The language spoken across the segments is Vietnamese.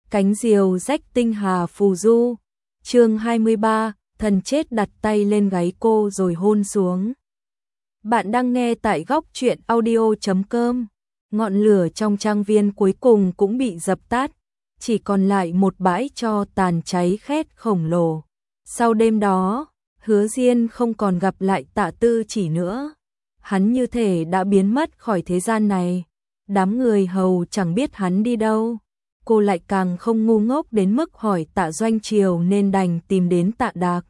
Cánh diều rách tinh hà phù du. Chương 23, thần chết đặt tay lên gáy cô rồi hôn xuống. Bạn đang nghe tại góc truyện audio.com. Ngọn lửa trong trang viên cuối cùng cũng bị dập tắt, chỉ còn lại một bãi tro tàn cháy khét khổng lồ. Sau đêm đó, Hứa Diên không còn gặp lại Tạ Tư Chỉ nữa. Hắn như thể đã biến mất khỏi thế gian này. Đám người hầu chẳng biết hắn đi đâu. Cô lại càng không ngu ngốc đến mức hỏi Tạ Doanh Triều nên đành tìm đến Tạ Đạc.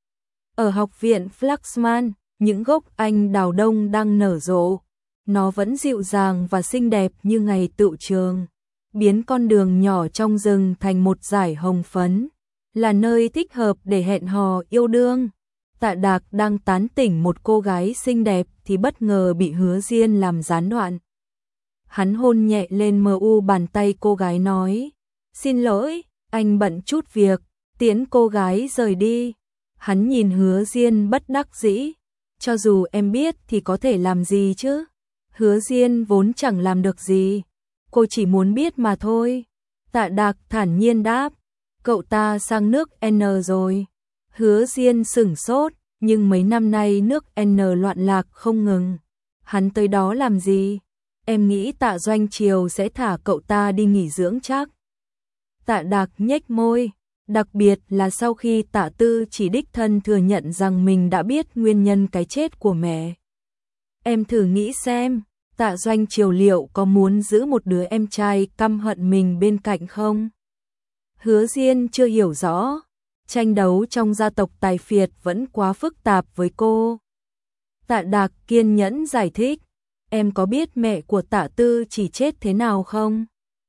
Ở học viện Flaxman, những gốc anh đào đông đang nở rộ. Nó vẫn dịu dàng và xinh đẹp như ngày tựu trường, biến con đường nhỏ trong rừng thành một dải hồng phấn, là nơi thích hợp để hẹn hò yêu đương. Tạ Đạc đang tán tỉnh một cô gái xinh đẹp thì bất ngờ bị Hứa Diên làm gián đoạn. Hắn hôn nhẹ lên mu bàn tay cô gái nói, xin lỗi, anh bận chút việc, tiễn cô gái rời đi. Hắn nhìn Hứa Diên bất đắc dĩ, cho dù em biết thì có thể làm gì chứ. Hứa Diên vốn chẳng làm được gì, cô chỉ muốn biết mà thôi. Tạ Đạc thản nhiên đáp, cậu ta sang nước N rồi. Hứa Diên sửng sốt, nhưng mấy năm nay nước N loạn lạc không ngừng. Hắn tới đó làm gì? Em nghĩ Tạ Doanh Triều sẽ thả cậu ta đi nghỉ dưỡng chắc. Tạ Đạc nhếch môi, đặc biệt là sau khi Tạ Tư Chỉ đích thân thừa nhận rằng mình đã biết nguyên nhân cái chết của mẹ. Em thử nghĩ xem, Tạ Doanh Triều liệu có muốn giữ một đứa em trai căm hận mình bên cạnh không? Hứa Diên chưa hiểu rõ, tranh đấu trong gia tộc Tài Phiệt vẫn quá phức tạp với cô. Tạ Đạc kiên nhẫn giải thích, em có biết mẹ của Tạ Tư Chỉ chết thế nào không?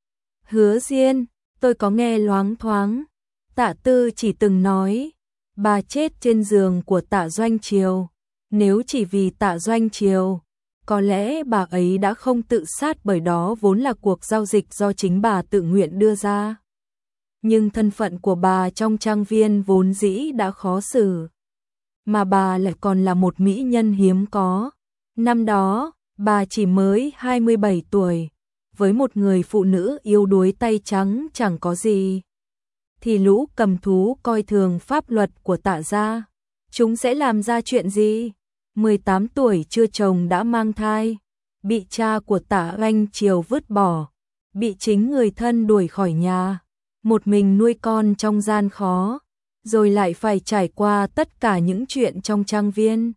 Hứa Diên, tôi có nghe loáng thoáng. Tạ Tư Chỉ từng nói, bà chết trên giường của Tạ Doanh Triều. Nếu chỉ vì Tạ Doanh Triều, có lẽ bà ấy đã không tự sát, bởi đó vốn là cuộc giao dịch do chính bà tự nguyện đưa ra. Nhưng thân phận của bà trong trang viên vốn dĩ đã khó xử, mà bà lại còn là một mỹ nhân hiếm có. Năm đó, bà chỉ mới 27 tuổi, với một người phụ nữ yếu đuối tay trắng chẳng có gì, thì lũ cầm thú coi thường pháp luật của Tạ gia, chúng sẽ làm ra chuyện gì? 18 tuổi chưa chồng đã mang thai, bị cha của Tạ Doanh Triều vứt bỏ, bị chính người thân đuổi khỏi nhà, một mình nuôi con trong gian khó, rồi lại phải trải qua tất cả những chuyện trong trang viên.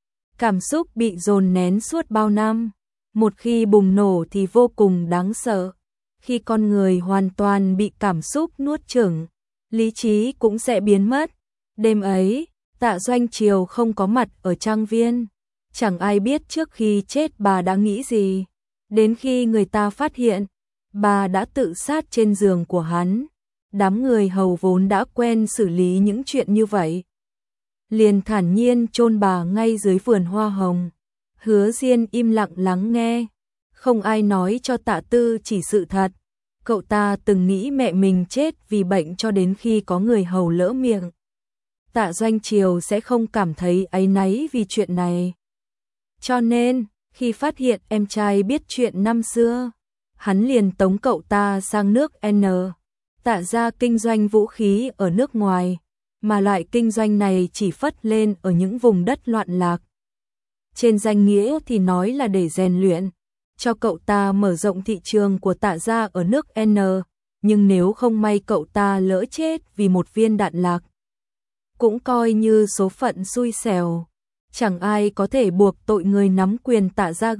Cảm xúc bị dồn nén suốt bao năm, một khi bùng nổ thì vô cùng đáng sợ. Khi con người hoàn toàn bị cảm xúc nuốt chửng, lý trí cũng sẽ biến mất. Đêm ấy, Tạ Doanh Triều không có mặt ở trang viên. Chẳng ai biết trước khi chết bà đã nghĩ gì. Đến khi người ta phát hiện, bà đã tự sát trên giường của hắn. Đám người hầu vốn đã quen xử lý những chuyện như vậy, liền thản nhiên chôn bà ngay dưới vườn hoa hồng. Hứa Diên im lặng lắng nghe. Không ai nói cho Tạ Tư Chỉ sự thật. Cậu ta từng nghĩ mẹ mình chết vì bệnh cho đến khi có người hầu lỡ miệng. Tạ Doanh Triều sẽ không cảm thấy áy náy vì chuyện này. Cho nên, khi phát hiện em trai biết chuyện năm xưa, hắn liền tống cậu ta sang nước N. Tạ gia kinh doanh vũ khí ở nước ngoài, mà loại kinh doanh này chỉ phất lên ở những vùng đất loạn lạc. Trên danh nghĩa thì nói là để rèn luyện, cho cậu ta mở rộng thị trường của Tạ gia ở nước N, nhưng nếu không may cậu ta lỡ chết vì một viên đạn lạc, cũng coi như số phận xui xẻo. Chẳng ai có thể buộc tội người nắm quyền Tạ gia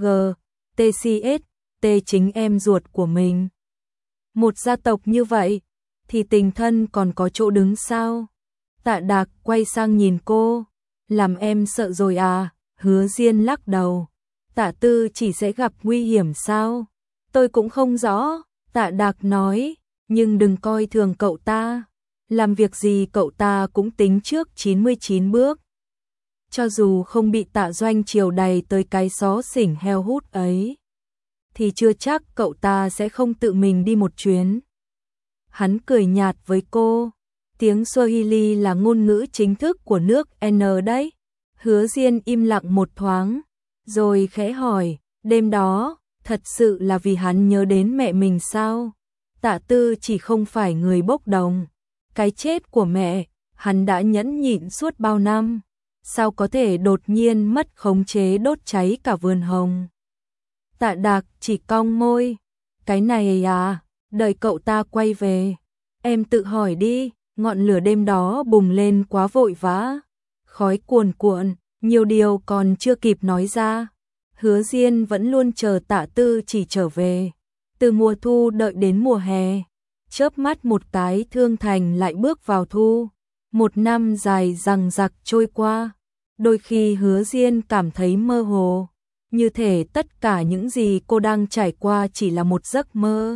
GTCS, chính em ruột của mình. Một gia tộc như vậy, thì tình thân còn có chỗ đứng sao? Tạ Đạc quay sang nhìn cô, làm em sợ rồi à? Hứa Diên lắc đầu, Tạ Tư Chỉ sẽ gặp nguy hiểm sao? Tôi cũng không rõ, Tạ Đạc nói, nhưng đừng coi thường cậu ta. Làm việc gì cậu ta cũng tính trước 99 bước. Cho dù không bị Tạ Doanh Triều đầy tới cái xó xỉnh heo hút ấy, thì chưa chắc cậu ta sẽ không tự mình đi một chuyến. Hắn cười nhạt với cô, tiếng Swahili là ngôn ngữ chính thức của nước N đấy. Hứa Diên im lặng một thoáng, rồi khẽ hỏi, đêm đó, thật sự là vì hắn nhớ đến mẹ mình sao? Tạ Tư chỉ không phải người bốc đồng. Cái chết của mẹ, hắn đã nhẫn nhịn suốt bao năm. Sao có thể đột nhiên mất khống chế đốt cháy cả vườn hồng? Tạ Đạc chỉ cong môi. Cái này à, đợi cậu ta quay về. Em tự hỏi đi, ngọn lửa đêm đó bùng lên quá vội vã. Khói cuồn cuộn, nhiều điều còn chưa kịp nói ra. Hứa Diên vẫn luôn chờ Tạ Tư chỉ trở về. Từ mùa thu đợi đến mùa hè. Chớp mắt một cái Thương Thành lại bước vào thu. Một năm dài dằng dặc trôi qua. Đôi khi Hứa Diên cảm thấy mơ hồ. Như thể tất cả những gì cô đang trải qua chỉ là một giấc mơ.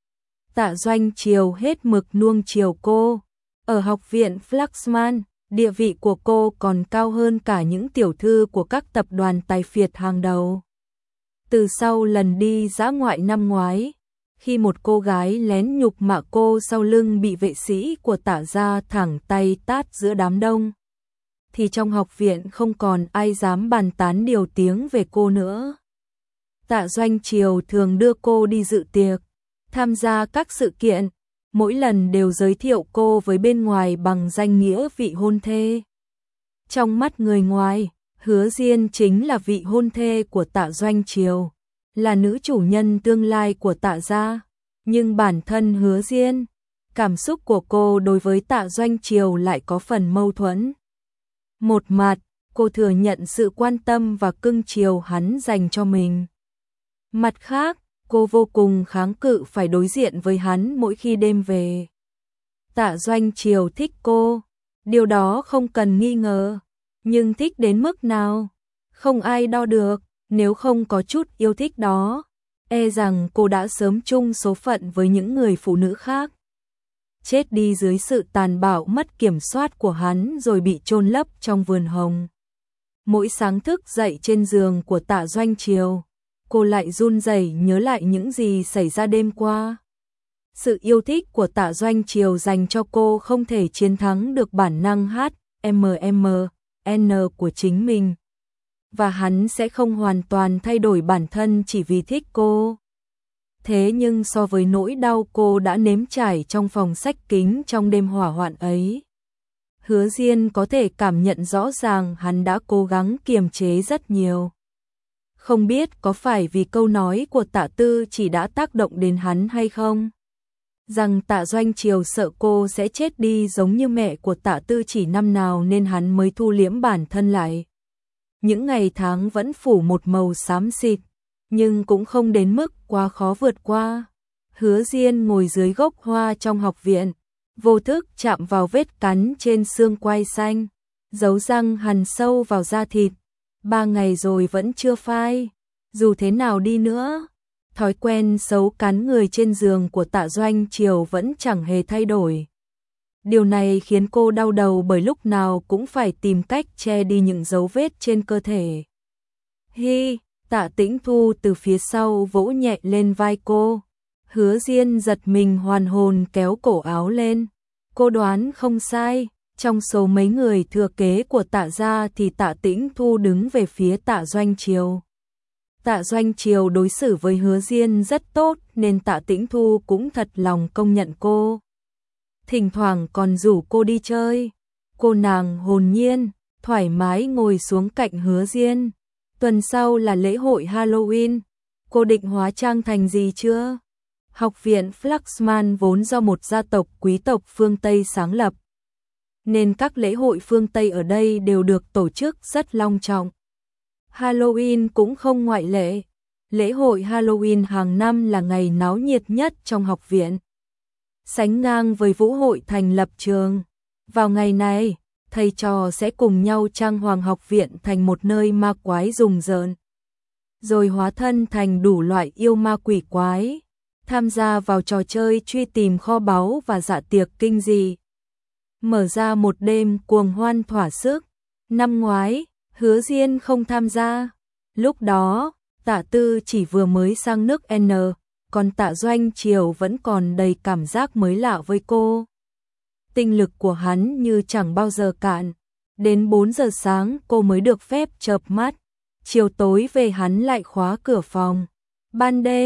Tạ Doanh Triều hết mực nuông chiều cô. Ở học viện Flaxman, địa vị của cô còn cao hơn cả những tiểu thư của các tập đoàn tài phiệt hàng đầu. Từ sau lần đi dã ngoại năm ngoái, khi một cô gái lén nhục mạ cô sau lưng bị vệ sĩ của Tạ gia thẳng tay tát giữa đám đông, thì trong học viện không còn ai dám bàn tán điều tiếng về cô nữa. Tạ Doanh Triều thường đưa cô đi dự tiệc, tham gia các sự kiện, mỗi lần đều giới thiệu cô với bên ngoài bằng danh nghĩa vị hôn thê. Trong mắt người ngoài, Hứa Diên chính là vị hôn thê của Tạ Doanh Triều, là nữ chủ nhân tương lai của Tạ gia. Nhưng bản thân Hứa Diên, cảm xúc của cô đối với Tạ Doanh Triều lại có phần mâu thuẫn. Một mặt, cô thừa nhận sự quan tâm và cưng chiều hắn dành cho mình. Mặt khác, cô vô cùng kháng cự phải đối diện với hắn mỗi khi đêm về. Tạ Doanh Triều thích cô, điều đó không cần nghi ngờ, nhưng thích đến mức nào, không ai đo được. Nếu không có chút yêu thích đó, e rằng cô đã sớm chung số phận với những người phụ nữ khác. Chết đi dưới sự tàn bạo mất kiểm soát của hắn rồi bị chôn lấp trong vườn hồng. Mỗi sáng thức dậy trên giường của Tạ Doanh Triều, cô lại run rẩy nhớ lại những gì xảy ra đêm qua. Sự yêu thích của Tạ Doanh Triều dành cho cô không thể chiến thắng được bản năng HMMN của chính mình. Và hắn sẽ không hoàn toàn thay đổi bản thân chỉ vì thích cô. Thế nhưng so với nỗi đau cô đã nếm trải trong phòng sách kính trong đêm hỏa hoạn ấy, Hứa Diên có thể cảm nhận rõ ràng hắn đã cố gắng kiềm chế rất nhiều. Không biết có phải vì câu nói của Tạ Tư chỉ đã tác động đến hắn hay không? Rằng Tạ Doanh Triều sợ cô sẽ chết đi giống như mẹ của Tạ Tư chỉ năm nào nên hắn mới thu liễm bản thân lại. Những ngày tháng vẫn phủ một màu xám xịt, nhưng cũng không đến mức quá khó vượt qua. Hứa Diên ngồi dưới gốc hoa trong học viện, vô thức chạm vào vết cắn trên xương quai xanh, dấu răng hằn sâu vào da thịt. 3 ngày rồi vẫn chưa phai. Dù thế nào đi nữa, thói quen xấu cắn người trên giường của Tạ Doanh Triều vẫn chẳng hề thay đổi. Điều này khiến cô đau đầu bởi lúc nào cũng phải tìm cách che đi những dấu vết trên cơ thể. Hi, Tạ Tĩnh Thu từ phía sau vỗ nhẹ lên vai cô. Hứa Diên giật mình hoàn hồn kéo cổ áo lên. Cô đoán không sai, trong số mấy người thừa kế của Tạ gia thì Tạ Tĩnh Thu đứng về phía Tạ Doanh Triều. Tạ Doanh Triều đối xử với Hứa Diên rất tốt nên Tạ Tĩnh Thu cũng thật lòng công nhận cô. Thỉnh thoảng còn rủ cô đi chơi. Cô nàng hồn nhiên, thoải mái ngồi xuống cạnh Hứa Diên. Tuần sau là lễ hội Halloween. Cô định hóa trang thành gì chưa? Học viện Flaxman vốn do một gia tộc quý tộc phương Tây sáng lập, nên các lễ hội phương Tây ở đây đều được tổ chức rất long trọng. Halloween cũng không ngoại lệ. Lễ hội Halloween hàng năm là ngày náo nhiệt nhất trong học viện, sánh ngang với vũ hội thành lập trường. Vào ngày này, thầy trò sẽ cùng nhau trang hoàng học viện thành một nơi ma quái rùng rợn, rồi hóa thân thành đủ loại yêu ma quỷ quái, tham gia vào trò chơi truy tìm kho báu và dạ tiệc kinh dị. Mở ra một đêm cuồng hoan thỏa sức. Năm ngoái, Hứa Diên không tham gia. Lúc đó, Tạ Tư chỉ vừa mới sang nước N, còn Tạ Doanh Triều vẫn còn đầy cảm giác mới lạ với cô. Tinh lực của hắn như chẳng bao giờ cạn. Đến 4 giờ sáng cô mới được phép chợp mắt. Chiều tối về hắn lại khóa cửa phòng. Ban đêm,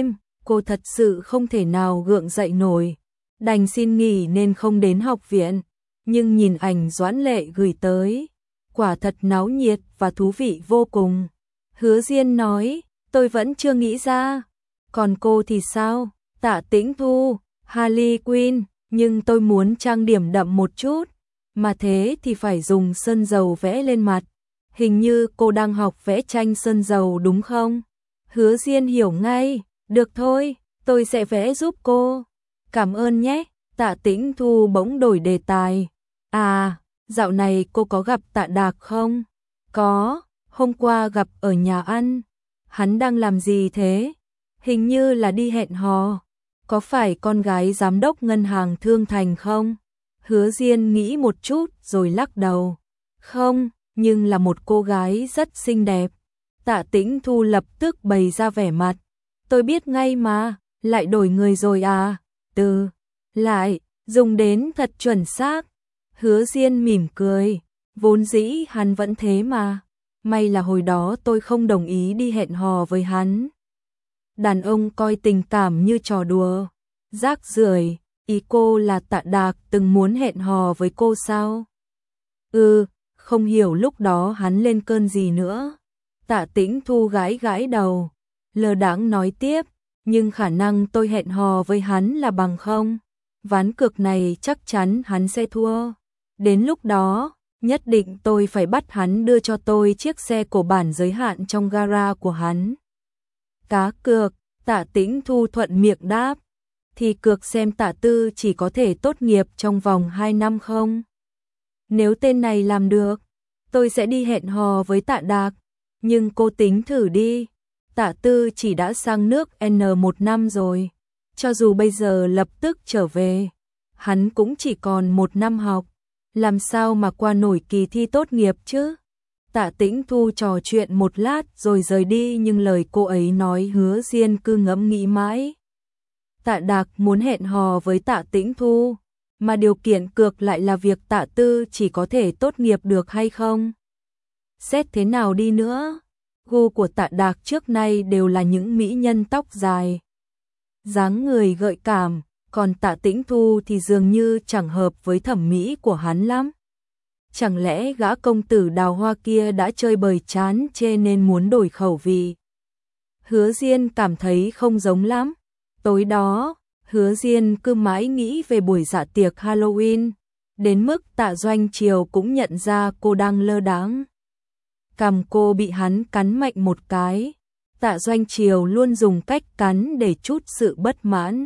cô thật sự không thể nào gượng dậy nổi, đành xin nghỉ nên không đến học viện, nhưng nhìn ảnh Doãn Lệ gửi tới, quả thật náo nhiệt và thú vị vô cùng. Hứa Diên nói, tôi vẫn chưa nghĩ ra, còn cô thì sao? Tạ Tĩnh Thu, Harley Quinn, nhưng tôi muốn trang điểm đậm một chút, mà thế thì phải dùng sơn dầu vẽ lên mặt. Hình như cô đang học vẽ tranh sơn dầu đúng không? Hứa Diên hiểu ngay, được thôi, tôi sẽ vẽ giúp cô. Cảm ơn nhé. Tạ Tĩnh Thu bỗng đổi đề tài. À, dạo này cô có gặp Tạ Đạc không? Có, hôm qua gặp ở nhà ăn. Hắn đang làm gì thế? Hình như là đi hẹn hò. Có phải con gái giám đốc ngân hàng Thương Thành không? Hứa Diên nghĩ một chút rồi lắc đầu. Không, nhưng là một cô gái rất xinh đẹp. Tạ Tĩnh Thu lập tức bày ra vẻ mặt. Tôi biết ngay mà, lại đổi người rồi à? Lại, dùng đến thật chuẩn xác. Hứa Diên mỉm cười, vốn dĩ hắn vẫn thế mà. May là hồi đó tôi không đồng ý đi hẹn hò với hắn. Đàn ông coi tình cảm như trò đùa. Rác rưởi, ý cô là Tạ Đạc từng muốn hẹn hò với cô sao? Không hiểu lúc đó hắn lên cơn gì nữa. Tạ Tĩnh Thu gãi gãi đầu, lơ đãng nói tiếp, nhưng khả năng tôi hẹn hò với hắn là bằng không. Ván cược này chắc chắn hắn sẽ thua. Đến lúc đó, nhất định tôi phải bắt hắn đưa cho tôi chiếc xe cổ bản giới hạn trong gara của hắn. Cá cược, Tạ Tĩnh Thu thuận miệng đáp. Thì cược xem Tạ Tư chỉ có thể tốt nghiệp trong vòng 2 năm không? Nếu tên này làm được, tôi sẽ đi hẹn hò với Tạ Đạc. Nhưng cô tính thử đi, Tạ Tư chỉ đã sang nước N 1 năm rồi. Cho dù bây giờ lập tức trở về, hắn cũng chỉ còn 1 năm học. Làm sao mà qua nổi kỳ thi tốt nghiệp chứ? Tạ Tĩnh Thu trò chuyện một lát rồi rời đi, nhưng lời cô ấy nói Hứa Diên cứ ngẫm nghĩ mãi. Tạ Đạc muốn hẹn hò với Tạ Tĩnh Thu, mà điều kiện cược lại là việc Tạ Tư chỉ có thể tốt nghiệp được hay không. Xét thế nào đi nữa, gu của Tạ Đạc trước nay đều là những mỹ nhân tóc dài, dáng người gợi cảm, còn Tạ Tĩnh Thu thì dường như chẳng hợp với thẩm mỹ của hắn lắm. Chẳng lẽ gã công tử đào hoa kia đã chơi bời chán chê nên muốn đổi khẩu vị? Hứa Diên cảm thấy không giống lắm. Tối đó, Hứa Diên cứ mãi nghĩ về buổi dạ tiệc Halloween, đến mức Tạ Doanh Triều cũng nhận ra cô đang lơ đãng. Cằm cô bị hắn cắn mạnh một cái. Tạ Doanh Triều luôn dùng cách cắn để trút sự bất mãn.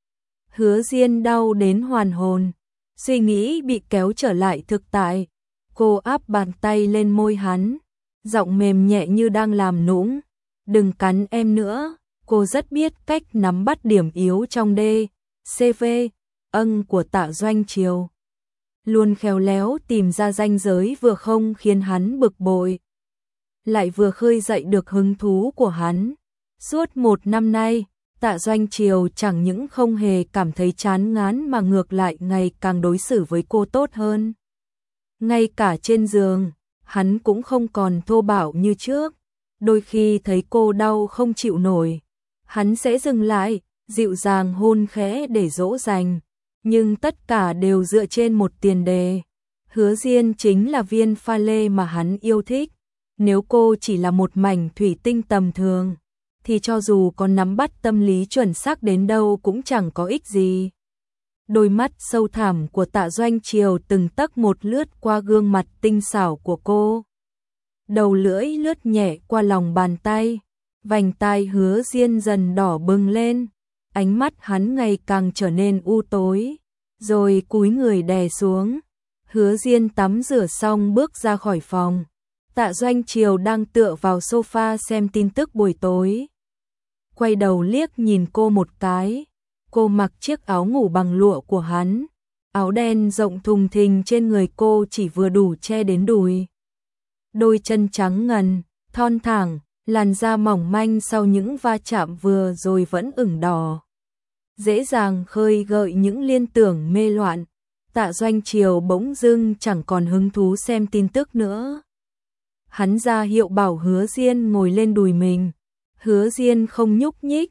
Hứa Diên đau đến hoàn hồn, suy nghĩ bị kéo trở lại thực tại. Cô áp bàn tay lên môi hắn, giọng mềm nhẹ như đang làm nũng. Đừng cắn em nữa. Cô rất biết cách nắm bắt điểm yếu trong CV, của Tạ Doanh Triều. Luôn khéo léo tìm ra ranh giới vừa không khiến hắn bực bội, lại vừa khơi dậy được hứng thú của hắn. Suốt 1 năm nay, Tạ Doanh Triều chẳng những không hề cảm thấy chán ngán mà ngược lại ngày càng đối xử với cô tốt hơn. Ngay cả trên giường, hắn cũng không còn thô bạo như trước. Đôi khi thấy cô đau không chịu nổi, hắn sẽ dừng lại, dịu dàng hôn khẽ để dỗ dành. Nhưng tất cả đều dựa trên một tiền đề. Hứa Diên chính là viên pha lê mà hắn yêu thích. Nếu cô chỉ là một mảnh thủy tinh tầm thường, thì cho dù có nắm bắt tâm lý chuẩn xác đến đâu cũng chẳng có ích gì. Đôi mắt sâu thẳm của Tạ Doanh Triều từng tấc một lướt qua gương mặt tinh xảo của cô. Đầu lưỡi lướt nhẹ qua lòng bàn tay, vành tai Hứa Diên dần đỏ bừng lên, ánh mắt hắn ngày càng trở nên u tối, rồi cúi người đè xuống. Hứa Diên tắm rửa xong bước ra khỏi phòng. Tạ Doanh Triều đang tựa vào sofa xem tin tức buổi tối. Quay đầu liếc nhìn cô một cái. Cô mặc chiếc áo ngủ bằng lụa của hắn. Áo đen rộng thùng thình trên người cô chỉ vừa đủ che đến đùi. Đôi chân trắng ngần, thon thẳng, làn da mỏng manh sau những va chạm vừa rồi vẫn ửng đỏ. Dễ dàng khơi gợi những liên tưởng mê loạn. Tạ Doanh Triều bỗng dưng chẳng còn hứng thú xem tin tức nữa. Hắn ra hiệu bảo Hứa Diên ngồi lên đùi mình. Hứa Diên không nhúc nhích.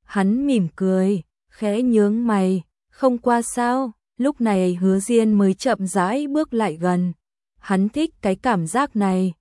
Hắn mỉm cười, khẽ nhướng mày, không qua sao? Lúc này Hứa Diên mới chậm rãi bước lại gần. Hắn thích cái cảm giác này,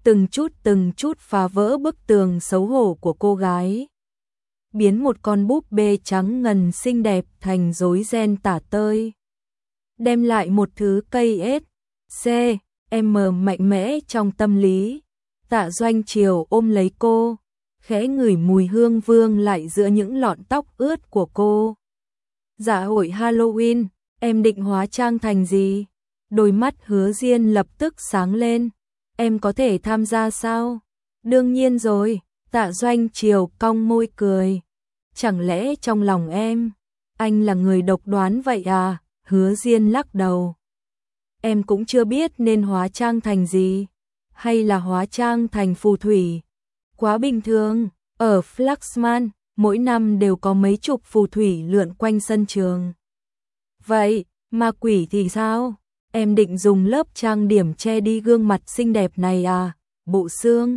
từng chút phá vỡ bức tường xấu hổ của cô gái. Biến một con búp bê trắng ngần xinh đẹp thành rối ren tả tơi. Đem lại một thứ cây S, C, M mạnh mẽ trong tâm lý. Tạ Doanh Triều ôm lấy cô, khẽ ngửi mùi hương vương lại giữa những lọn tóc ướt của cô. Dạ hội Halloween, em định hóa trang thành gì? Đôi mắt Hứa Diên lập tức sáng lên. Em có thể tham gia sao? Đương nhiên rồi, Tạ Doanh Triều cong môi cười. Chẳng lẽ trong lòng em, anh là người độc đoán vậy à? Hứa Diên lắc đầu. Em cũng chưa biết nên hóa trang thành gì, hay là hóa trang thành phù thủy. Quá bình thường, ở Flaxman, mỗi năm đều có mấy chục phù thủy lượn quanh sân trường. Vậy, ma quỷ thì sao? Em định dùng lớp trang điểm che đi gương mặt xinh đẹp này à? Bộ xương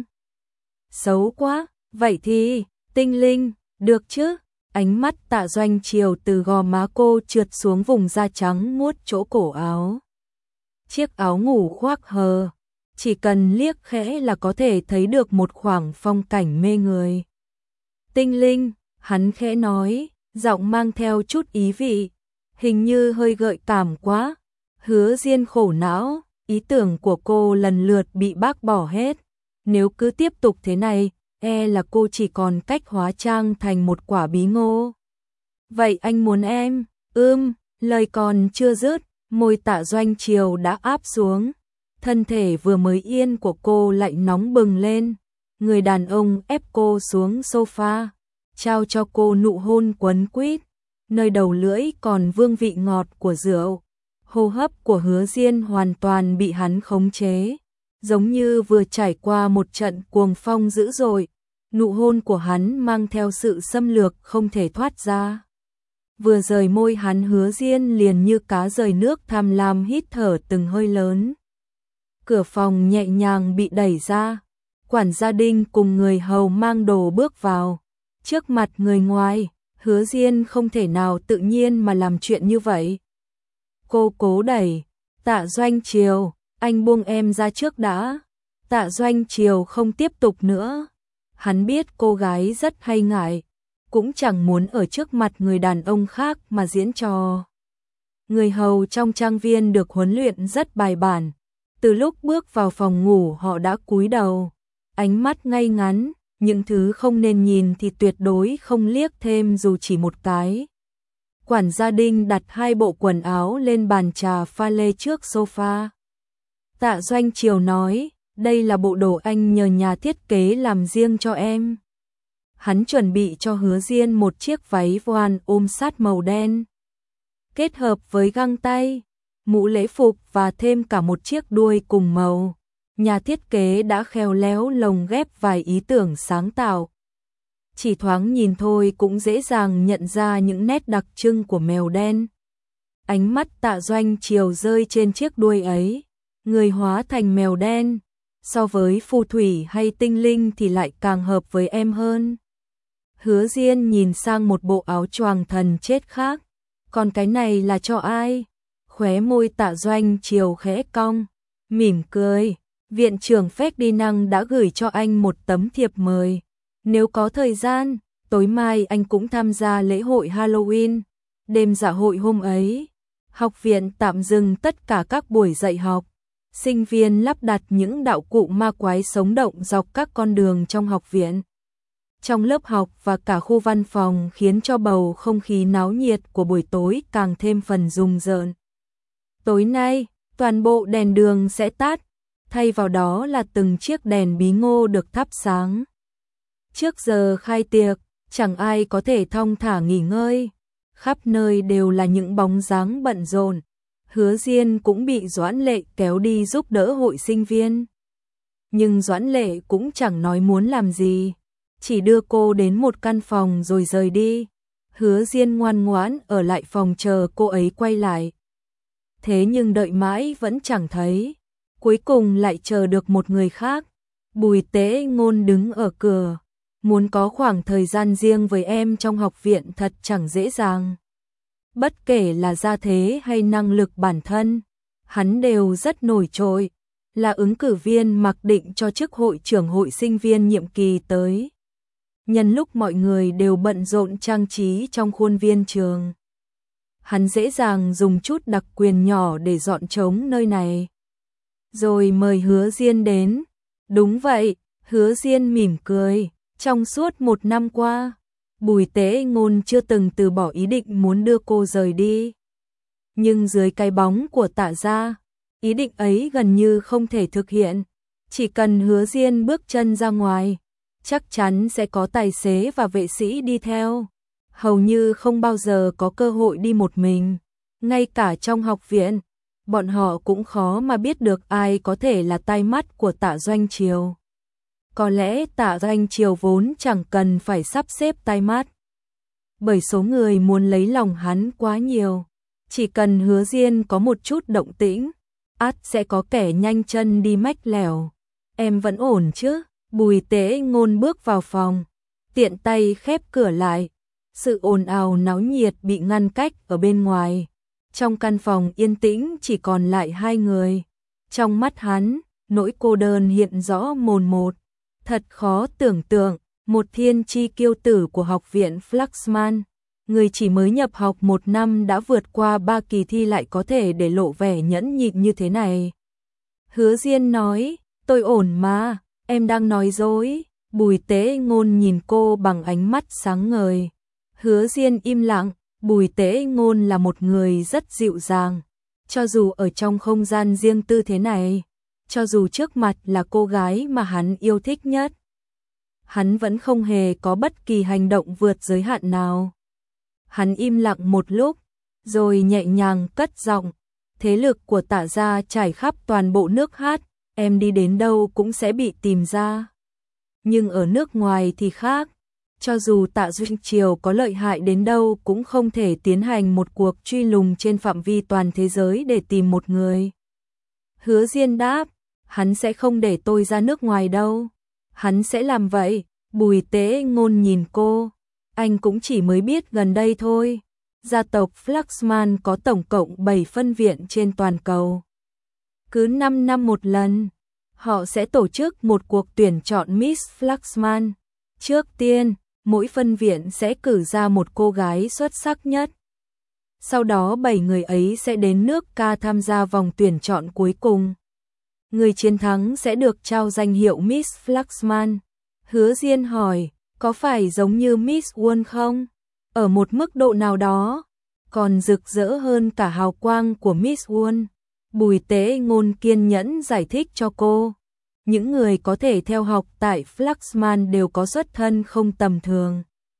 xấu quá, vậy thì, tinh linh, được chứ? Ánh mắt Tạ Doanh Triều từ gò má cô trượt xuống vùng da trắng muốt chỗ cổ áo. Chiếc áo ngủ khoác hờ, chỉ cần liếc khẽ là có thể thấy được một khoảng phong cảnh mê người. Tinh linh, hắn khẽ nói, giọng mang theo chút ý vị, hình như hơi gợi cảm quá. Hứa Diên khổ não, ý tưởng của cô lần lượt bị bác bỏ hết. Nếu cứ tiếp tục thế này, là cô chỉ còn cách hóa trang thành một quả bí ngô. Vậy anh muốn em? Lời còn chưa dứt, môi Tạ Doanh Triều đã áp xuống. Thân thể vừa mới yên của cô lại nóng bừng lên. Người đàn ông ép cô xuống sofa, trao cho cô nụ hôn quấn quýt, nơi đầu lưỡi còn vương vị ngọt của rượu. Hô hấp của Hứa Diên hoàn toàn bị hắn khống chế, giống như vừa trải qua một trận cuồng phong dữ dội. Nụ hôn của hắn mang theo sự xâm lược không thể thoát ra. Vừa rời môi hắn, Hứa Diên liền như cá rời nước tham lam hít thở từng hơi lớn. Cửa phòng nhẹ nhàng bị đẩy ra, quản gia Đinh cùng người hầu mang đồ bước vào. Trước mặt người ngoài, Hứa Diên không thể nào tự nhiên mà làm chuyện như vậy. Cô cố đẩy, Tạ Doanh Triều, anh buông em ra trước đã. Tạ Doanh Triều không tiếp tục nữa. Hắn biết cô gái rất hay ngại, cũng chẳng muốn ở trước mặt người đàn ông khác mà diễn trò. Người hầu trong trang viên được huấn luyện rất bài bản. Từ lúc bước vào phòng ngủ họ đã cúi đầu, ánh mắt ngay ngắn, những thứ không nên nhìn thì tuyệt đối không liếc thêm dù chỉ một cái. Quản gia Đinh đặt 2 bộ quần áo lên bàn trà pha lê trước sofa. Tạ Doanh Triều nói, đây là bộ đồ anh nhờ nhà thiết kế làm riêng cho em. Hắn chuẩn bị cho Hứa Diên một chiếc váy voan ôm sát màu đen, kết hợp với găng tay, mũ lễ phục và thêm cả một chiếc đuôi cùng màu. Nhà thiết kế đã khéo léo lồng ghép vài ý tưởng sáng tạo. Chỉ thoáng nhìn thôi cũng dễ dàng nhận ra những nét đặc trưng của mèo đen. Ánh mắt Tạ Doanh Triều rơi trên chiếc đuôi ấy, người hóa thành mèo đen, so với phù thủy hay tinh linh thì lại càng hợp với em hơn. Hứa Diên nhìn sang một bộ áo choàng thần chết khác, còn cái này là cho ai? Khóe môi Tạ Doanh Triều khẽ cong, mỉm cười. Viện trưởng Ferdinand đã gửi cho anh một tấm thiệp mời. Nếu có thời gian, tối mai anh cũng tham gia lễ hội Halloween. Đêm dạ hội hôm ấy, học viện tạm dừng tất cả các buổi dạy học. Sinh viên lắp đặt những đạo cụ ma quái sống động dọc các con đường trong học viện, trong lớp học và cả khu văn phòng, khiến cho bầu không khí náo nhiệt của buổi tối càng thêm phần rùng rợn. Tối nay, toàn bộ đèn đường sẽ tắt, thay vào đó là từng chiếc đèn bí ngô được thắp sáng. Trước giờ khai tiệc, chẳng ai có thể thong thả nghỉ ngơi, khắp nơi đều là những bóng dáng bận rộn. Hứa Diên cũng bị Doãn Lệ kéo đi giúp đỡ hội sinh viên. Nhưng Doãn Lệ cũng chẳng nói muốn làm gì, chỉ đưa cô đến một căn phòng rồi rời đi. Hứa Diên ngoan ngoãn ở lại phòng chờ cô ấy quay lại. Thế nhưng đợi mãi vẫn chẳng thấy. Cuối cùng lại chờ được một người khác. Bùi Tế Ngôn đứng ở cửa, muốn có khoảng thời gian riêng với em trong học viện thật chẳng dễ dàng. Bất kể là gia thế hay năng lực bản thân, hắn đều rất nổi trội, là ứng cử viên mặc định cho chức hội trưởng hội sinh viên nhiệm kỳ tới. Nhân lúc mọi người đều bận rộn trang trí trong khuôn viên trường, hắn dễ dàng dùng chút đặc quyền nhỏ để dọn trống nơi này. Rồi mời Hứa Diên đến. Đúng vậy, Hứa Diên mỉm cười. Trong suốt 1 năm qua, Bùi Tế Ngôn chưa từng từ bỏ ý định muốn đưa cô rời đi. Nhưng dưới cái bóng của Tạ gia, ý định ấy gần như không thể thực hiện. Chỉ cần Hứa Diên bước chân ra ngoài, chắc chắn sẽ có tài xế và vệ sĩ đi theo. Hầu như không bao giờ có cơ hội đi một mình. Ngay cả trong học viện, bọn họ cũng khó mà biết được ai có thể là tai mắt của Tạ Doanh Triều. Có lẽ Tạ Doanh Triều vốn chẳng cần phải sắp xếp tai mắt, bởi số người muốn lấy lòng hắn quá nhiều. Chỉ cần Hứa Diên có một chút động tĩnh, ắt sẽ có kẻ nhanh chân đi mách lẻo. Em vẫn ổn chứ? Bùi Tế Ngôn bước vào phòng, tiện tay khép cửa lại. Sự ồn ào náo nhiệt bị ngăn cách ở bên ngoài. Trong căn phòng yên tĩnh chỉ còn lại 2 người. Trong mắt hắn, nỗi cô đơn hiện rõ mồn một. Thật khó tưởng tượng, một thiên chi kiêu tử của học viện Flaxman, người chỉ mới nhập học 1 năm đã vượt qua 3 kỳ thi lại có thể để lộ vẻ nhẫn nhịn như thế này. Hứa Diên nói, tôi ổn mà, em đang nói dối. Bùi Tế Ngôn nhìn cô bằng ánh mắt sáng ngời. Hứa Diên im lặng. Bùi Tế Ngôn là một người rất dịu dàng, cho dù ở trong không gian riêng tư thế này, cho dù trước mặt là cô gái mà hắn yêu thích nhất, hắn vẫn không hề có bất kỳ hành động vượt giới hạn nào. Hắn im lặng một lúc, rồi nhẹ nhàng cất giọng, thế lực của Tạ gia trải khắp toàn bộ nước Hát, em đi đến đâu cũng sẽ bị tìm ra. Nhưng ở nước ngoài thì khác. Cho dù Tạ Doanh Triều có lợi hại đến đâu cũng không thể tiến hành một cuộc truy lùng trên phạm vi toàn thế giới để tìm một người. Hứa Diên đáp, hắn sẽ không để tôi ra nước ngoài đâu. Hắn sẽ làm vậy. Bùi Tế Ngôn nhìn cô, anh cũng chỉ mới biết gần đây thôi. Gia tộc Flaxman có tổng cộng 7 phân viện trên toàn cầu. Cứ 5 năm một lần, họ sẽ tổ chức một cuộc tuyển chọn Miss Flaxman. Trước tiên, mỗi phân viện sẽ cử ra một cô gái xuất sắc nhất. Sau đó 7 người ấy sẽ đến nước Ca tham gia vòng tuyển chọn cuối cùng. Người chiến thắng sẽ được trao danh hiệu Miss Flaxman. Hứa Diên hỏi, có phải giống như Miss World không? Ở một mức độ nào đó, còn rực rỡ hơn cả hào quang của Miss World. Bùi Tế Ngôn kiên nhẫn giải thích cho cô. Những người có thể theo học tại Flaxman đều có xuất thân không tầm thường.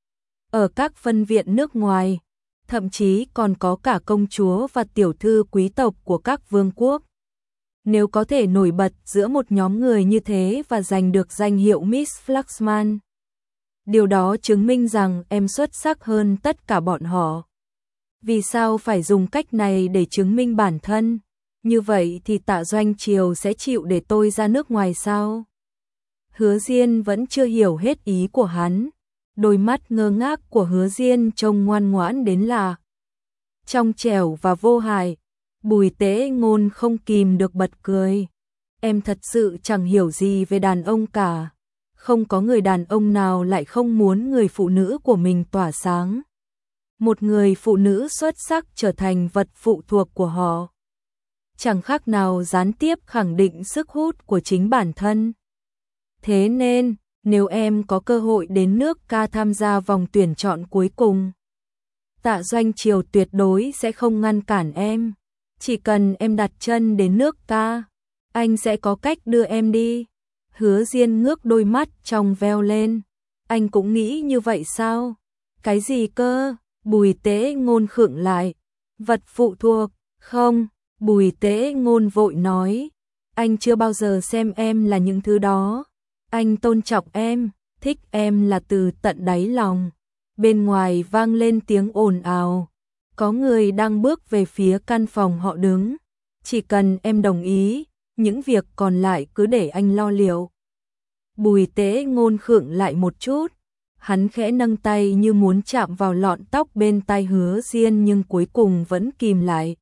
Ở các phân viện nước ngoài, thậm chí còn có cả công chúa và tiểu thư quý tộc của các vương quốc. Nếu có thể nổi bật giữa một nhóm người như thế và giành được danh hiệu Miss Flaxman, điều đó chứng minh rằng em xuất sắc hơn tất cả bọn họ. Vì sao phải dùng cách này để chứng minh bản thân? Như vậy thì Tạ Doanh Triều sẽ chịu để tôi ra nước ngoài sao? Hứa Diên vẫn chưa hiểu hết ý của hắn. Đôi mắt ngơ ngác của Hứa Diên trông ngoan ngoãn đến lạ. Trong trẻo và vô hại, Bùi Tế Ngôn không kìm được bật cười. Em thật sự chẳng hiểu gì về đàn ông cả. Không có người đàn ông nào lại không muốn người phụ nữ của mình tỏa sáng. Một người phụ nữ xuất sắc trở thành vật phụ thuộc của họ. Chẳng khác nào gián tiếp khẳng định sức hút của chính bản thân. Thế nên, nếu em có cơ hội đến nước Ca tham gia vòng tuyển chọn cuối cùng, Tạ Doanh Triều tuyệt đối sẽ không ngăn cản em. Chỉ cần em đặt chân đến nước Ca, anh sẽ có cách đưa em đi. Hứa Diên ngước đôi mắt trong veo lên. Anh cũng nghĩ như vậy sao? Cái gì cơ? Bùi Tế Ngôn khựng lại. Vật phụ thuộc, không? Bùi Tế Ngôn vội nói. Anh chưa bao giờ xem em là những thứ đó. Anh tôn trọng em, thích em là từ tận đáy lòng. Bên ngoài vang lên tiếng ồn ào. Có người đang bước về phía căn phòng họ đứng. Chỉ cần em đồng ý, những việc còn lại cứ để anh lo liệu. Bùi Tế Ngôn khựng lại một chút. Hắn khẽ nâng tay như muốn chạm vào lọn tóc bên tai Hứa Diên nhưng cuối cùng vẫn kìm lại.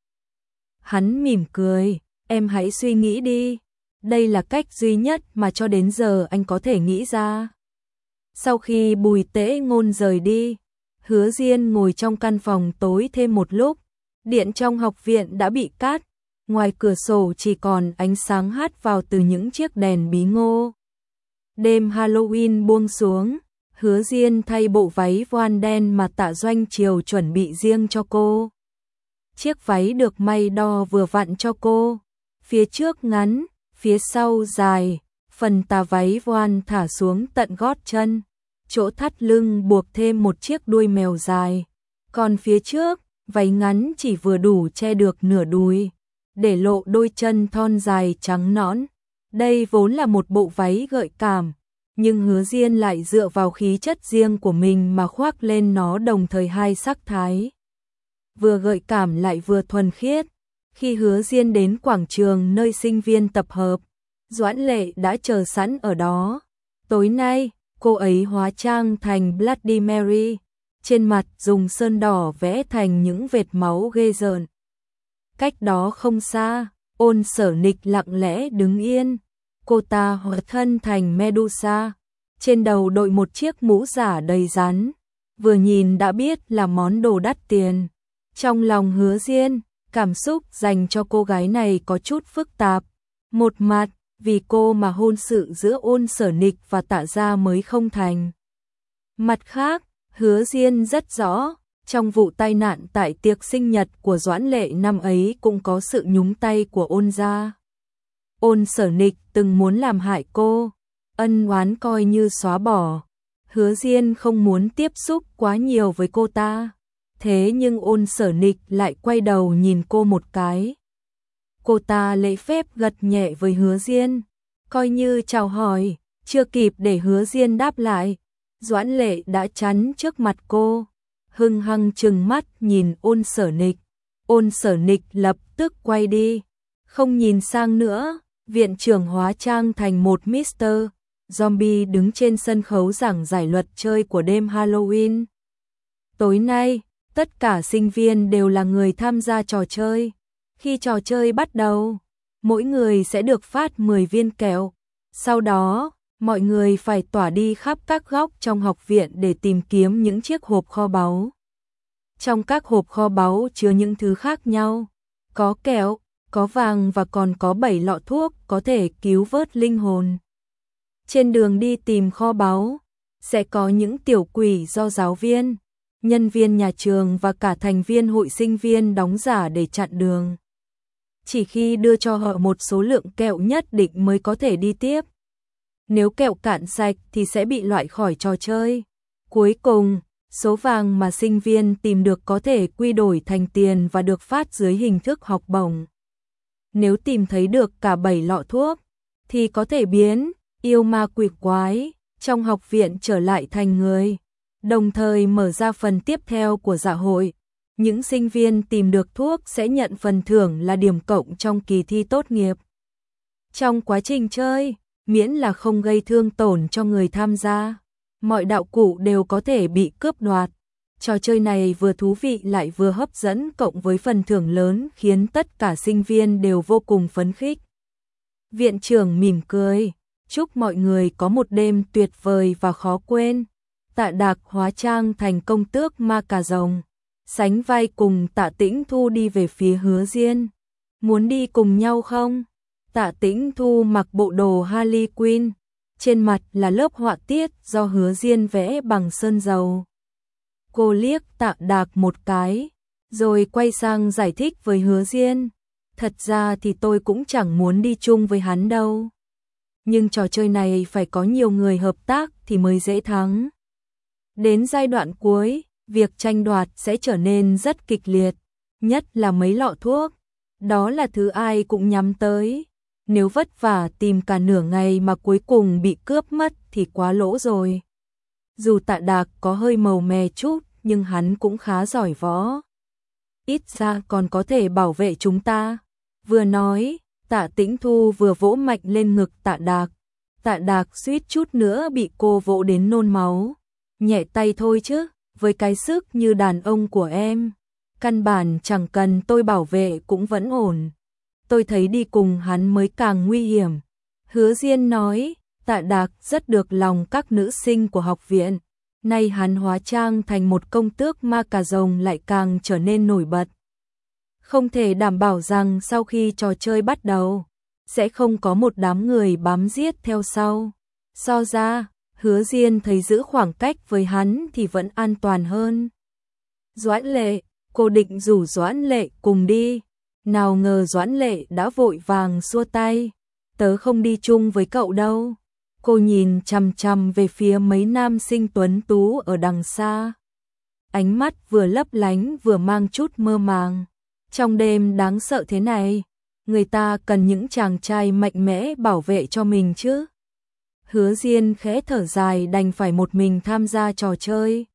Hắn mỉm cười, em hãy suy nghĩ đi, đây là cách duy nhất mà cho đến giờ anh có thể nghĩ ra. Sau khi Bùi Tễ Ngôn rời đi, Hứa Diên ngồi trong căn phòng tối thêm một lúc, điện trong học viện đã bị cắt, ngoài cửa sổ chỉ còn ánh sáng hắt vào từ những chiếc đèn bí ngô. Đêm Halloween buông xuống, Hứa Diên thay bộ váy voan đen mà Tạ Doanh Triều chuẩn bị riêng cho cô. Chiếc váy được may đo vừa vặn cho cô, phía trước ngắn, phía sau dài, phần tà váy voan thả xuống tận gót chân, chỗ thắt lưng buộc thêm một chiếc đuôi mèo dài, còn phía trước, váy ngắn chỉ vừa đủ che được nửa đùi, để lộ đôi chân thon dài trắng nõn. Đây vốn là một bộ váy gợi cảm, nhưng Hứa Diên lại dựa vào khí chất riêng của mình mà khoác lên nó, đồng thời hai sắc thái. Vừa gợi cảm lại vừa thuần khiết. Khi Hứa Diên đến quảng trường nơi sinh viên tập hợp, Doãn Lệ đã chờ sẵn ở đó. Tối nay, cô ấy hóa trang thành Bloody Mary, trên mặt dùng sơn đỏ vẽ thành những vệt máu ghê rợn. Cách đó không xa, Ôn Sở Nịch lặng lẽ đứng yên. Cô ta hóa thân thành Medusa, trên đầu đội một chiếc mũ giả đầy rắn, vừa nhìn đã biết là món đồ đắt tiền. Trong lòng Hứa Diên, cảm xúc dành cho cô gái này có chút phức tạp. Một mặt, vì cô mà hôn sự giữa Ôn Sở Nịch và Tạ gia mới không thành. Mặt khác, Hứa Diên rất rõ, trong vụ tai nạn tại tiệc sinh nhật của Doãn Lệ năm ấy cũng có sự nhúng tay của Ôn gia. Ôn Sở Nịch từng muốn làm hại cô, ân oán coi như xóa bỏ. Hứa Diên không muốn tiếp xúc quá nhiều với cô ta. Thế nhưng Ôn Sở Nịch lại quay đầu nhìn cô một cái. Cô ta lễ phép gật nhẹ với Hứa Diên, coi như chào hỏi, chưa kịp để Hứa Diên đáp lại, Doãn Lệ đã chắn trước mặt cô, hung hăng trừng mắt nhìn Ôn Sở Nịch. Ôn Sở Nịch lập tức quay đi, không nhìn sang nữa. Viện trưởng hóa trang thành một Mr. Zombie đứng trên sân khấu giảng giải luật chơi của đêm Halloween. Tối nay, tất cả sinh viên đều là người tham gia trò chơi. Khi trò chơi bắt đầu, mỗi người sẽ được phát 10 viên kẹo. Sau đó, mọi người phải tỏa đi khắp các góc trong học viện để tìm kiếm những chiếc hộp kho báu. Trong các hộp kho báu chứa những thứ khác nhau, có kẹo, có vàng và còn có 7 lọ thuốc có thể cứu vớt linh hồn. Trên đường đi tìm kho báu, sẽ có những tiểu quỷ do giáo viên, nhân viên nhà trường và cả thành viên hội sinh viên đóng giả để chặn đường. Chỉ khi đưa cho họ một số lượng kẹo nhất định mới có thể đi tiếp. Nếu kẹo cạn sạch thì sẽ bị loại khỏi trò chơi. Cuối cùng, số vàng mà sinh viên tìm được có thể quy đổi thành tiền và được phát dưới hình thức học bổng. Nếu tìm thấy được cả 7 lọ thuốc, thì có thể biến yêu ma quỷ quái trong học viện trở lại thành người, đồng thời mở ra phần tiếp theo của dạ hội. Những sinh viên tìm được thuốc sẽ nhận phần thưởng là điểm cộng trong kỳ thi tốt nghiệp. Trong quá trình chơi, miễn là không gây thương tổn cho người tham gia, mọi đạo cụ đều có thể bị cướp đoạt. Trò chơi này vừa thú vị lại vừa hấp dẫn, cộng với phần thưởng lớn khiến tất cả sinh viên đều vô cùng phấn khích. Viện trưởng mỉm cười, chúc mọi người có một đêm tuyệt vời và khó quên. Tạ Đạc hóa trang thành công tước ma cà rồng, sánh vai cùng Tạ Tĩnh Thu đi về phía Hứa Diên. Muốn đi cùng nhau không? Tạ Tĩnh Thu mặc bộ đồ Harley Quinn, trên mặt là lớp họa tiết do Hứa Diên vẽ bằng sơn dầu. Cô liếc Tạ Đạc một cái, rồi quay sang giải thích với Hứa Diên. Thật ra thì tôi cũng chẳng muốn đi chung với hắn đâu. Nhưng trò chơi này phải có nhiều người hợp tác thì mới dễ thắng. Đến giai đoạn cuối, việc tranh đoạt sẽ trở nên rất kịch liệt, nhất là mấy lọ thuốc. Đó là thứ ai cũng nhắm tới. Nếu vất vả tìm cả nửa ngày mà cuối cùng bị cướp mất thì quá lỗ rồi. Dù Tạ Đạc có hơi màu mè chút, nhưng hắn cũng khá giỏi võ. Ít ra còn có thể bảo vệ chúng ta. Vừa nói, Tạ Tĩnh Thu vừa vỗ mạnh lên ngực Tạ Đạc. Tạ Đạc suýt chút nữa bị cô vỗ đến nôn máu. nhẹ tay thôi chứ, với cái sức như đàn ông của em, căn bản chẳng cần tôi bảo vệ cũng vẫn ổn. Tôi thấy đi cùng hắn mới càng nguy hiểm. Hứa Diên nói, Tạ Đạc rất được lòng các nữ sinh của học viện. Nay hắn hóa trang thành một công tước ma cà rồng lại càng trở nên nổi bật. Không thể đảm bảo rằng sau khi trò chơi bắt đầu, sẽ không có một đám người bám giết theo sau. So ra, Hứa Diên thấy giữ khoảng cách với hắn thì vẫn an toàn hơn. Doãn Lệ, cô định rủ Doãn Lệ cùng đi. Nào ngờ Doãn Lệ đã vội vàng xua tay. Tớ không đi chung với cậu đâu. Cô nhìn chằm chằm về phía mấy nam sinh tuấn tú ở đằng xa. Ánh mắt vừa lấp lánh vừa mang chút mơ màng. Trong đêm đáng sợ thế này, người ta cần những chàng trai mạnh mẽ bảo vệ cho mình chứ. Hứa Diên khẽ thở dài đành phải một mình tham gia trò chơi.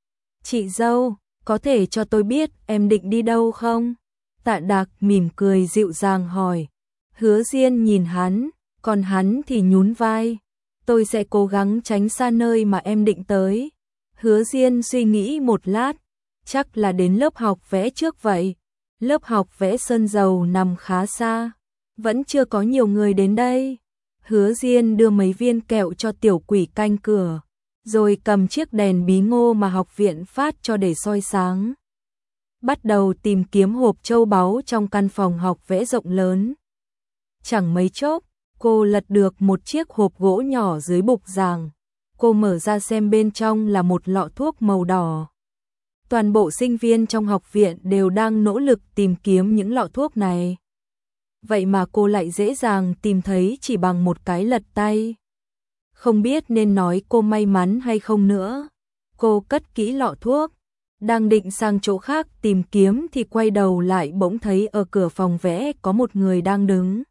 Chị dâu, có thể cho tôi biết em định đi đâu không? Tạ Đạc mỉm cười dịu dàng hỏi. Hứa Diên nhìn hắn, còn hắn thì nhún vai. Tôi sẽ cố gắng tránh xa nơi mà em định tới. Hứa Diên suy nghĩ một lát, chắc là đến lớp học vẽ trước vậy. Lớp học vẽ sơn dầu nằm khá xa, vẫn chưa có nhiều người đến đây. Hứa Diên đưa mấy viên kẹo cho tiểu quỷ canh cửa, rồi cầm chiếc đèn bí ngô mà học viện phát cho để soi sáng. Bắt đầu tìm kiếm hộp châu báu trong căn phòng học vẽ rộng lớn. Chẳng mấy chốc, cô lật được một chiếc hộp gỗ nhỏ dưới bục giảng. Cô mở ra xem bên trong là một lọ thuốc màu đỏ. Toàn bộ sinh viên trong học viện đều đang nỗ lực tìm kiếm những lọ thuốc này. Vậy mà cô lại dễ dàng tìm thấy chỉ bằng một cái lật tay. Không biết nên nói cô may mắn hay không nữa. Cô cất kỹ lọ thuốc, đang định sang chỗ khác tìm kiếm thì quay đầu lại bỗng thấy ở cửa phòng vẽ có một người đang đứng.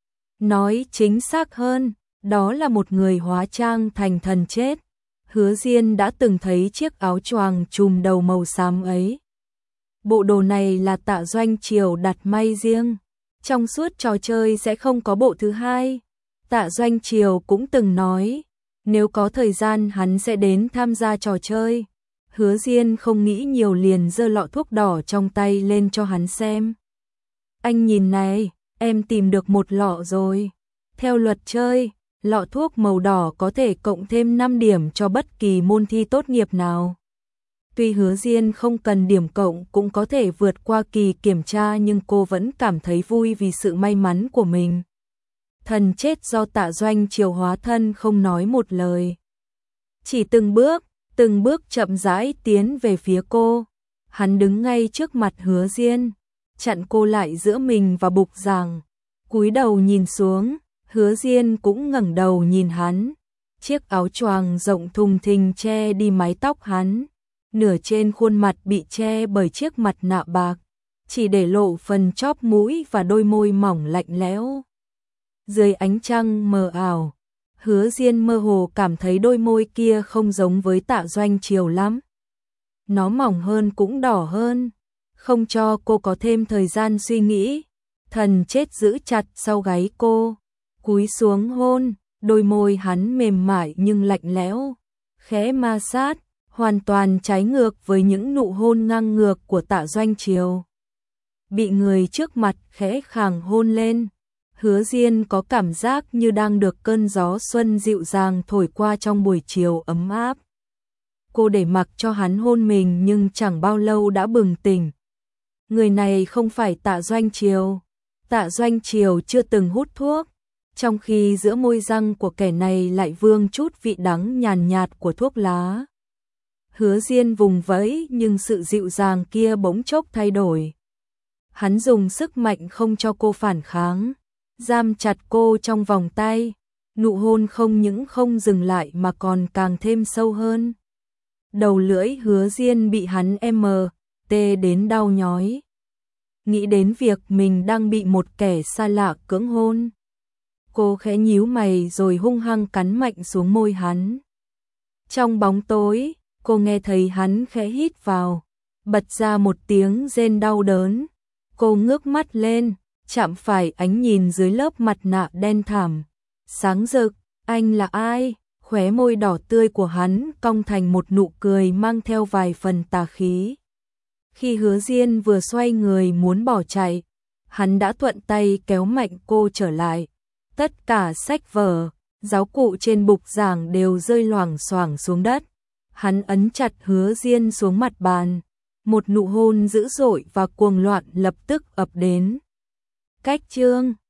Nói chính xác hơn, đó là một người hóa trang thành thần chết. Hứa Diên đã từng thấy chiếc áo choàng trùm đầu màu xám ấy. Bộ đồ này là Tạ Doanh Triều đặt may riêng. Trong suốt trò chơi sẽ không có bộ thứ hai. Tạ Doanh Triều cũng từng nói, nếu có thời gian hắn sẽ đến tham gia trò chơi. Hứa Diên không nghĩ nhiều liền giơ lọ thuốc đỏ trong tay lên cho hắn xem. Anh nhìn này, em tìm được một lọ rồi. Theo luật chơi, lọ thuốc màu đỏ có thể cộng thêm 5 điểm cho bất kỳ môn thi tốt nghiệp nào. Tuy Hứa Diên không cần điểm cộng cũng có thể vượt qua kỳ kiểm tra nhưng cô vẫn cảm thấy vui vì sự may mắn của mình. Thần chết do Tạ Doanh Triều hóa thân không nói một lời. Chỉ từng bước chậm rãi tiến về phía cô. Hắn đứng ngay trước mặt Hứa Diên, chặn cô lại giữa mình và bục giảng. Cúi đầu nhìn xuống, Hứa Diên cũng ngẩng đầu nhìn hắn. Chiếc áo choàng rộng thùng thình che đi mái tóc hắn. Nửa trên khuôn mặt bị che bởi chiếc mặt nạ bạc, chỉ để lộ phần chóp mũi và đôi môi mỏng lạnh lẽo. Dưới ánh trăng mờ ảo, Hứa Diên mơ hồ cảm thấy đôi môi kia không giống với Tạ Doanh Triều lắm. Nó mỏng hơn cũng đỏ hơn, không cho cô có thêm thời gian suy nghĩ. Thần chết giữ chặt sau gáy cô, cúi xuống hôn, đôi môi hắn mềm mại nhưng lạnh lẽo, khẽ ma sát, hoàn toàn trái ngược với những nụ hôn ngang ngược của Tạ Doanh Triều. Bị người trước mặt khẽ khàng hôn lên, Hứa Diên có cảm giác như đang được cơn gió xuân dịu dàng thổi qua trong buổi chiều ấm áp. Cô để mặc cho hắn hôn mình nhưng chẳng bao lâu đã bừng tỉnh. Người này không phải Tạ Doanh Triều. Tạ Doanh Triều chưa từng hút thuốc, trong khi giữa môi răng của kẻ này lại vương chút vị đắng nhàn nhạt của thuốc lá. Hứa Diên vùng vẫy nhưng sự dịu dàng kia bỗng chốc thay đổi. Hắn dùng sức mạnh không cho cô phản kháng, giam chặt cô trong vòng tay. Nụ hôn không những không dừng lại mà còn càng thêm sâu hơn. Đầu lưỡi Hứa Diên bị hắn tê đến đau nhói. Nghĩ đến việc mình đang bị một kẻ xa lạ cưỡng hôn, cô khẽ nhíu mày rồi hung hăng cắn mạnh xuống môi hắn. Trong bóng tối, cô nghe thấy hắn khẽ hít vào, bật ra một tiếng rên đau đớn. Cô ngước mắt lên, chạm phải ánh nhìn dưới lớp mặt nạ đen thẳm, sáng rực. Anh là ai? khóe môi đỏ tươi của hắn cong thành một nụ cười mang theo vài phần tà khí. Khi Hứa Diên vừa xoay người muốn bỏ chạy, hắn đã thuận tay kéo mạnh cô trở lại. Tất cả sách vở, giáo cụ trên bục giảng đều rơi loảng xoảng xuống đất. Hắn ấn chặt Hứa Diên xuống mặt bàn. Một nụ hôn dữ dội và cuồng loạn lập tức ập đến. Cách chương